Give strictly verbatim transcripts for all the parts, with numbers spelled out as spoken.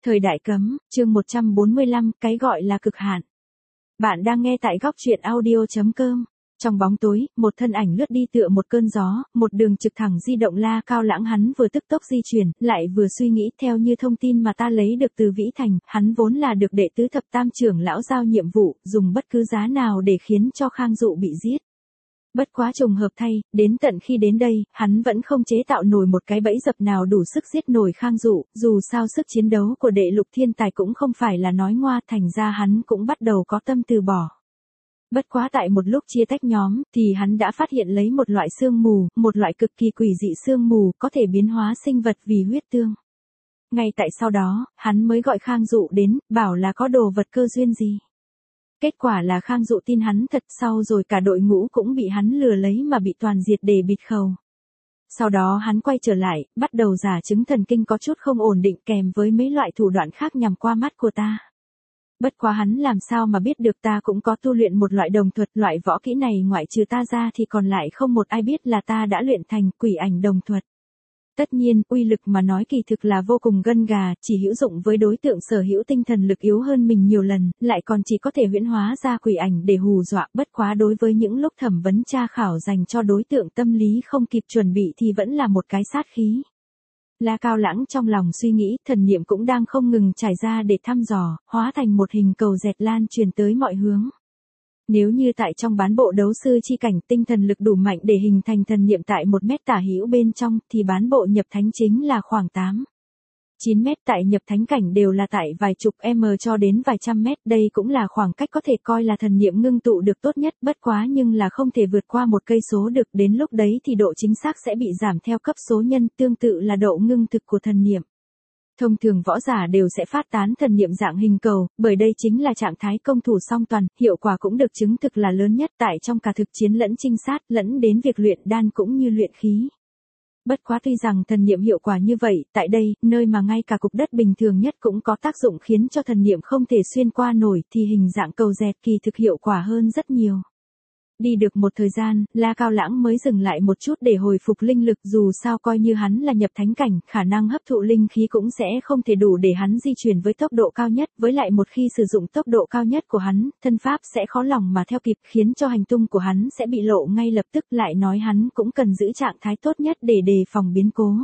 Thời đại cấm, chương một trăm bốn mươi lăm, cái gọi là cực hạn. Bạn đang nghe tại góc truyện audio chấm com. Trong bóng tối, một thân ảnh lướt đi tựa một cơn gió, một đường trực thẳng di động La Cao Lãng hắn vừa tức tốc di chuyển, lại vừa suy nghĩ theo như thông tin mà ta lấy được từ Vĩ Thành, hắn vốn là được đệ tứ thập tam trưởng lão giao nhiệm vụ, dùng bất cứ giá nào để khiến cho Khang Dụ bị giết. Bất quá trùng hợp thay, đến tận khi đến đây, hắn vẫn không chế tạo nổi một cái bẫy dập nào đủ sức giết nổi Khang Dụ, dù sao sức chiến đấu của đệ lục thiên tài cũng không phải là nói ngoa, thành ra hắn cũng bắt đầu có tâm từ bỏ. Bất quá tại một lúc chia tách nhóm, thì hắn đã phát hiện lấy một loại sương mù, một loại cực kỳ quỷ dị sương mù, có thể biến hóa sinh vật vì huyết tương. Ngay tại sau đó, hắn mới gọi Khang Dụ đến, bảo là có đồ vật cơ duyên gì. Kết quả là Khang Dụ tin hắn thật, sau rồi cả đội ngũ cũng bị hắn lừa lấy mà bị toàn diệt để bịt khẩu. Sau đó hắn quay trở lại, bắt đầu giả chứng thần kinh có chút không ổn định kèm với mấy loại thủ đoạn khác nhằm qua mắt của ta. Bất quá hắn làm sao mà biết được ta cũng có tu luyện một loại đồng thuật, loại võ kỹ này ngoại trừ ta ra thì còn lại không một ai biết là ta đã luyện thành quỷ ảnh đồng thuật. Tất nhiên, uy lực mà nói kỳ thực là vô cùng gân gà, chỉ hữu dụng với đối tượng sở hữu tinh thần lực yếu hơn mình nhiều lần, lại còn chỉ có thể huyễn hóa ra quỷ ảnh để hù dọa, bất quá đối với những lúc thẩm vấn tra khảo dành cho đối tượng tâm lý không kịp chuẩn bị thì vẫn là một cái sát khí. La Cao Lãng trong lòng suy nghĩ, thần niệm cũng đang không ngừng trải ra để thăm dò, hóa thành một hình cầu dẹt lan truyền tới mọi hướng. Nếu như tại trong bán bộ đấu sư chi cảnh tinh thần lực đủ mạnh để hình thành thần niệm tại một mét tả hữu bên trong, thì bán bộ nhập thánh chính là khoảng tám, chín mét, tại nhập thánh cảnh đều là tại vài chục m cho đến vài trăm mét, đây cũng là khoảng cách có thể coi là thần niệm ngưng tụ được tốt nhất, bất quá nhưng là không thể vượt qua một cây số được, đến lúc đấy thì độ chính xác sẽ bị giảm theo cấp số nhân, tương tự là độ ngưng thực của thần niệm. Thông thường võ giả đều sẽ phát tán thần niệm dạng hình cầu, bởi đây chính là trạng thái công thủ song toàn, hiệu quả cũng được chứng thực là lớn nhất tại trong cả thực chiến lẫn trinh sát, lẫn đến việc luyện đan cũng như luyện khí. Bất quá tuy rằng thần niệm hiệu quả như vậy, tại đây, nơi mà ngay cả cục đất bình thường nhất cũng có tác dụng khiến cho thần niệm không thể xuyên qua nổi, thì hình dạng cầu dẹt kỳ thực hiệu quả hơn rất nhiều. Đi được một thời gian, La Cao Lãng mới dừng lại một chút để hồi phục linh lực, dù sao coi như hắn là nhập thánh cảnh, khả năng hấp thụ linh khí cũng sẽ không thể đủ để hắn di chuyển với tốc độ cao nhất, với lại một khi sử dụng tốc độ cao nhất của hắn, thân pháp sẽ khó lòng mà theo kịp, khiến cho hành tung của hắn sẽ bị lộ ngay lập tức, lại nói hắn cũng cần giữ trạng thái tốt nhất để đề phòng biến cố.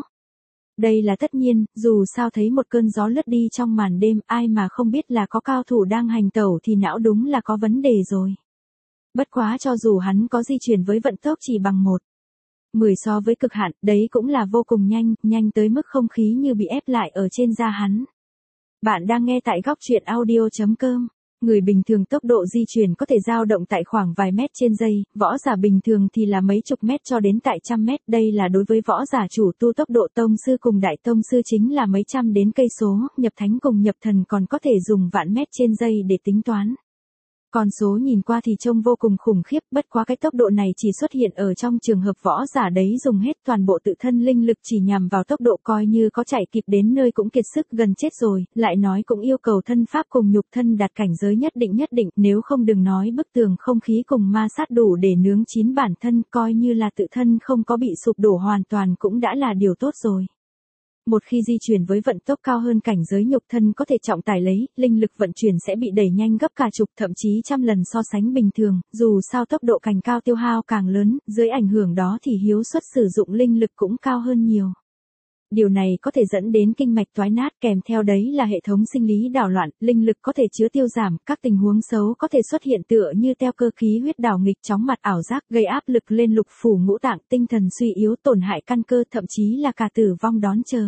Đây là tất nhiên, dù sao thấy một cơn gió lướt đi trong màn đêm, ai mà không biết là có cao thủ đang hành tẩu thì não đúng là có vấn đề rồi. Bất quá cho dù hắn có di chuyển với vận tốc chỉ bằng một mười so với cực hạn, đấy cũng là vô cùng nhanh, nhanh tới mức không khí như bị ép lại ở trên da hắn. Bạn đang nghe tại góc truyện audio chấm com. Người bình thường tốc độ di chuyển có thể dao động tại khoảng vài mét trên giây, võ giả bình thường thì là mấy chục mét cho đến tại trăm mét, đây là đối với võ giả chủ tu tốc độ, tông sư cùng đại tông sư chính là mấy trăm đến cây số, nhập thánh cùng nhập thần còn có thể dùng vạn mét trên giây để tính toán. Con số nhìn qua thì trông vô cùng khủng khiếp, bất quá cái tốc độ này chỉ xuất hiện ở trong trường hợp võ giả đấy dùng hết toàn bộ tự thân linh lực chỉ nhằm vào tốc độ, coi như có chạy kịp đến nơi cũng kiệt sức gần chết rồi, lại nói cũng yêu cầu thân pháp cùng nhục thân đạt cảnh giới nhất định nhất định, nếu không đừng nói bức tường không khí cùng ma sát đủ để nướng chín bản thân, coi như là tự thân không có bị sụp đổ hoàn toàn cũng đã là điều tốt rồi. Một khi di chuyển với vận tốc cao hơn cảnh giới nhục thân có thể trọng tải lấy, linh lực vận chuyển sẽ bị đẩy nhanh gấp cả chục thậm chí trăm lần so sánh bình thường, dù sao tốc độ càng cao tiêu hao càng lớn, dưới ảnh hưởng đó thì hiếu suất sử dụng linh lực cũng cao hơn nhiều. Điều này có thể dẫn đến kinh mạch toái nát, kèm theo đấy là hệ thống sinh lý đảo loạn, linh lực có thể chứa tiêu giảm, các tình huống xấu có thể xuất hiện tựa như teo cơ khí huyết đảo nghịch, chóng mặt, ảo giác, gây áp lực lên lục phủ ngũ tạng, tinh thần suy yếu, tổn hại căn cơ, thậm chí là cả tử vong đón chờ.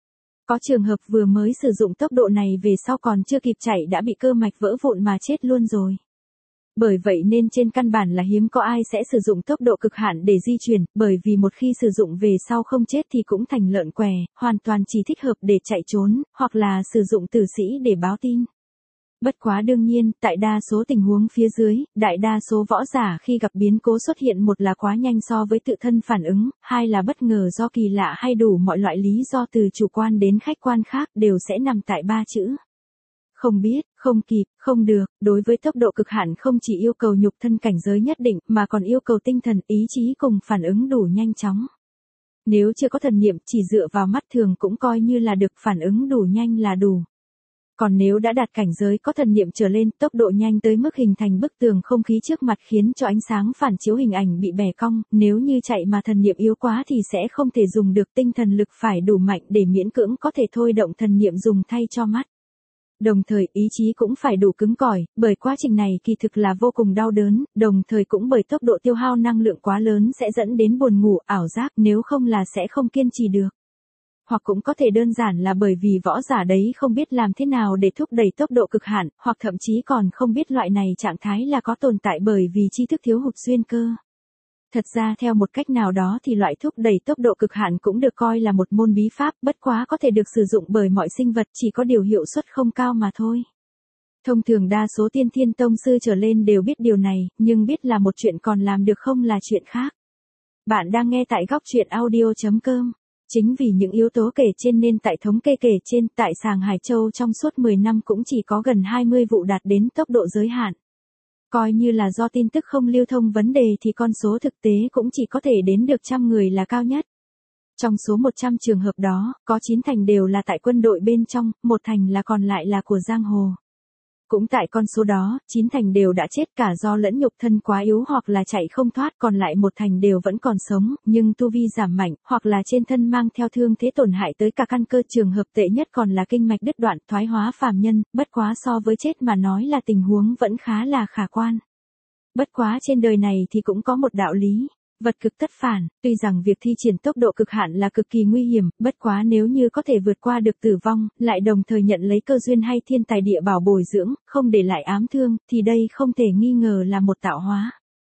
Có trường hợp vừa mới sử dụng tốc độ này về sau còn chưa kịp chạy đã bị cơ mạch vỡ vụn mà chết luôn rồi. Bởi vậy nên trên căn bản là hiếm có ai sẽ sử dụng tốc độ cực hạn để di chuyển, bởi vì một khi sử dụng về sau không chết thì cũng thành lợn què, hoàn toàn chỉ thích hợp để chạy trốn, hoặc là sử dụng tử sĩ để báo tin. Bất quá đương nhiên, tại đa số tình huống phía dưới, đại đa số võ giả khi gặp biến cố xuất hiện, một là quá nhanh so với tự thân phản ứng, hai là bất ngờ do kỳ lạ, hay đủ mọi loại lý do từ chủ quan đến khách quan khác đều sẽ nằm tại ba chữ. Không biết, không kịp, không được. Đối với tốc độ cực hạn không chỉ yêu cầu nhục thân cảnh giới nhất định mà còn yêu cầu tinh thần, ý chí cùng phản ứng đủ nhanh chóng. Nếu chưa có thần niệm, chỉ dựa vào mắt thường cũng coi như là được, phản ứng đủ nhanh là đủ. Còn nếu đã đạt cảnh giới có thần niệm trở lên, tốc độ nhanh tới mức hình thành bức tường không khí trước mặt khiến cho ánh sáng phản chiếu hình ảnh bị bẻ cong, nếu như chạy mà thần niệm yếu quá thì sẽ không thể dùng được, tinh thần lực phải đủ mạnh để miễn cưỡng có thể thôi động thần niệm dùng thay cho mắt. Đồng thời ý chí cũng phải đủ cứng cỏi, bởi quá trình này kỳ thực là vô cùng đau đớn, đồng thời cũng bởi tốc độ tiêu hao năng lượng quá lớn sẽ dẫn đến buồn ngủ, ảo giác, nếu không là sẽ không kiên trì được. Hoặc cũng có thể đơn giản là bởi vì võ giả đấy không biết làm thế nào để thúc đẩy tốc độ cực hạn, hoặc thậm chí còn không biết loại này trạng thái là có tồn tại bởi vì tri thức thiếu hụt duyên cơ. Thật ra theo một cách nào đó thì loại thúc đẩy tốc độ cực hạn cũng được coi là một môn bí pháp, bất quá có thể được sử dụng bởi mọi sinh vật, chỉ có điều hiệu suất không cao mà thôi. Thông thường đa số tiên thiên tông sư trở lên đều biết điều này, nhưng biết là một chuyện còn làm được không là chuyện khác. Bạn đang nghe tại góc truyện audio chấm com. Chính vì những yếu tố kể trên nên tại thống kê kể trên, tại Sàng Hải Châu trong suốt mười năm cũng chỉ có gần hai mươi vụ đạt đến tốc độ giới hạn. Coi như là do tin tức không lưu thông vấn đề thì con số thực tế cũng chỉ có thể đến được trăm người là cao nhất. Trong số một trăm trường hợp đó, có chín thành đều là tại quân đội bên trong, một thành là còn lại là của giang hồ. Cũng tại con số đó, chín thành đều đã chết cả do lẫn nhục thân quá yếu hoặc là chạy không thoát, còn lại một thành đều vẫn còn sống, nhưng tu vi giảm mạnh, hoặc là trên thân mang theo thương thế tổn hại tới cả căn cơ, trường hợp tệ nhất còn là kinh mạch đứt đoạn, thoái hóa phàm nhân, bất quá so với chết mà nói là tình huống vẫn khá là khả quan. Bất quá trên đời này thì cũng có một đạo lý. Vật cực tất phản, tuy rằng việc thi triển tốc độ cực hạn là cực kỳ nguy hiểm, bất quá nếu như có thể vượt qua được tử vong, lại đồng thời nhận lấy cơ duyên hay thiên tài địa bảo bồi dưỡng, không để lại ám thương, thì đây không thể nghi ngờ là một tạo hóa.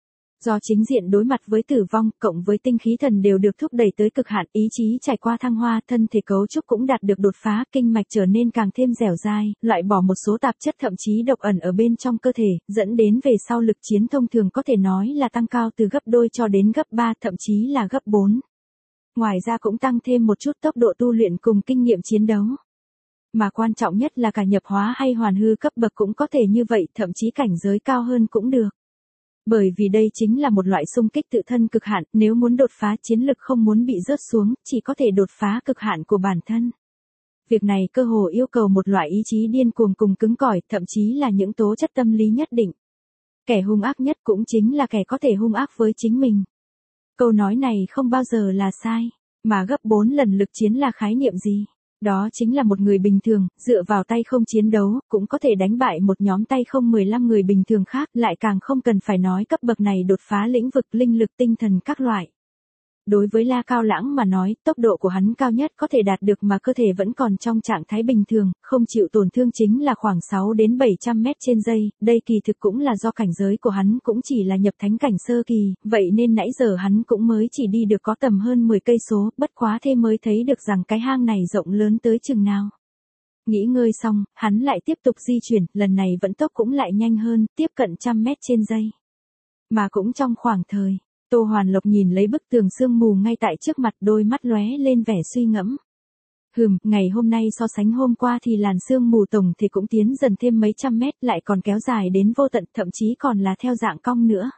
Do chính diện đối mặt với tử vong, cộng với tinh khí thần đều được thúc đẩy tới cực hạn, ý chí trải qua thăng hoa, thân thể cấu trúc cũng đạt được đột phá, kinh mạch trở nên càng thêm dẻo dai, loại bỏ một số tạp chất thậm chí độc ẩn ở bên trong cơ thể, dẫn đến về sau lực chiến thông thường có thể nói là tăng cao từ gấp đôi cho đến gấp ba, thậm chí là gấp bốn. Ngoài ra cũng tăng thêm một chút tốc độ tu luyện cùng kinh nghiệm chiến đấu. Mà quan trọng nhất là cả nhập hóa hay hoàn hư cấp bậc cũng có thể như vậy, thậm chí cảnh giới cao hơn cũng được. Bởi vì đây chính là một loại xung kích tự thân cực hạn, nếu muốn đột phá chiến lực không muốn bị rớt xuống, chỉ có thể đột phá cực hạn của bản thân. Việc này cơ hồ yêu cầu một loại ý chí điên cuồng cùng cứng cỏi, thậm chí là những tố chất tâm lý nhất định. Kẻ hung ác nhất cũng chính là kẻ có thể hung ác với chính mình. Câu nói này không bao giờ là sai, mà gấp bốn lần lực chiến là khái niệm gì? Đó chính là một người bình thường, dựa vào tay không chiến đấu, cũng có thể đánh bại một nhóm tay không mười lăm người bình thường khác, lại càng không cần phải nói cấp bậc này đột phá lĩnh vực linh lực tinh thần các loại. Đối với La Cao Lãng mà nói, tốc độ của hắn cao nhất có thể đạt được mà cơ thể vẫn còn trong trạng thái bình thường, không chịu tổn thương chính là khoảng sáu đến bảy trăm mét trên giây, đây kỳ thực cũng là do cảnh giới của hắn cũng chỉ là nhập thánh cảnh sơ kỳ, vậy nên nãy giờ hắn cũng mới chỉ đi được có tầm hơn mười cây số, bất quá thêm mới thấy được rằng cái hang này rộng lớn tới chừng nào. Nghỉ ngơi xong, hắn lại tiếp tục di chuyển, lần này vận tốc cũng lại nhanh hơn, tiếp cận trăm mét trên giây. Mà cũng trong khoảng thời Tô Hoàn Lộc nhìn lấy bức tường sương mù ngay tại trước mặt, đôi mắt lóe lên vẻ suy ngẫm. Hừm, ngày hôm nay so sánh hôm qua thì làn sương mù tổng thì cũng tiến dần thêm mấy trăm mét, lại còn kéo dài đến vô tận, thậm chí còn là theo dạng cong nữa.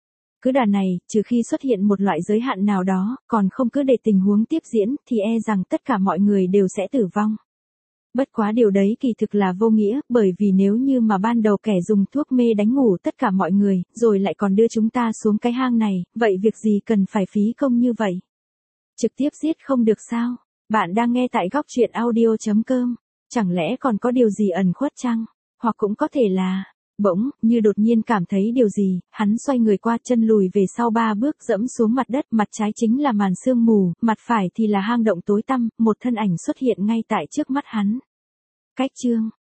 Cứ đà này, trừ khi xuất hiện một loại giới hạn nào đó, còn không cứ để tình huống tiếp diễn, thì e rằng tất cả mọi người đều sẽ tử vong. Bất quá điều đấy kỳ thực là vô nghĩa, bởi vì nếu như mà ban đầu kẻ dùng thuốc mê đánh ngủ tất cả mọi người, rồi lại còn đưa chúng ta xuống cái hang này, vậy việc gì cần phải phí công như vậy? Trực tiếp giết không được sao? Bạn đang nghe tại góc truyện audio chấm com. Chẳng lẽ còn có điều gì ẩn khuất chăng? Hoặc cũng có thể là... Bỗng, như đột nhiên cảm thấy điều gì, hắn xoay người qua, chân lùi về sau ba bước, dẫm xuống mặt đất, mặt trái chính là màn sương mù, mặt phải thì là hang động tối tăm, một thân ảnh xuất hiện ngay tại trước mắt hắn. Cách chương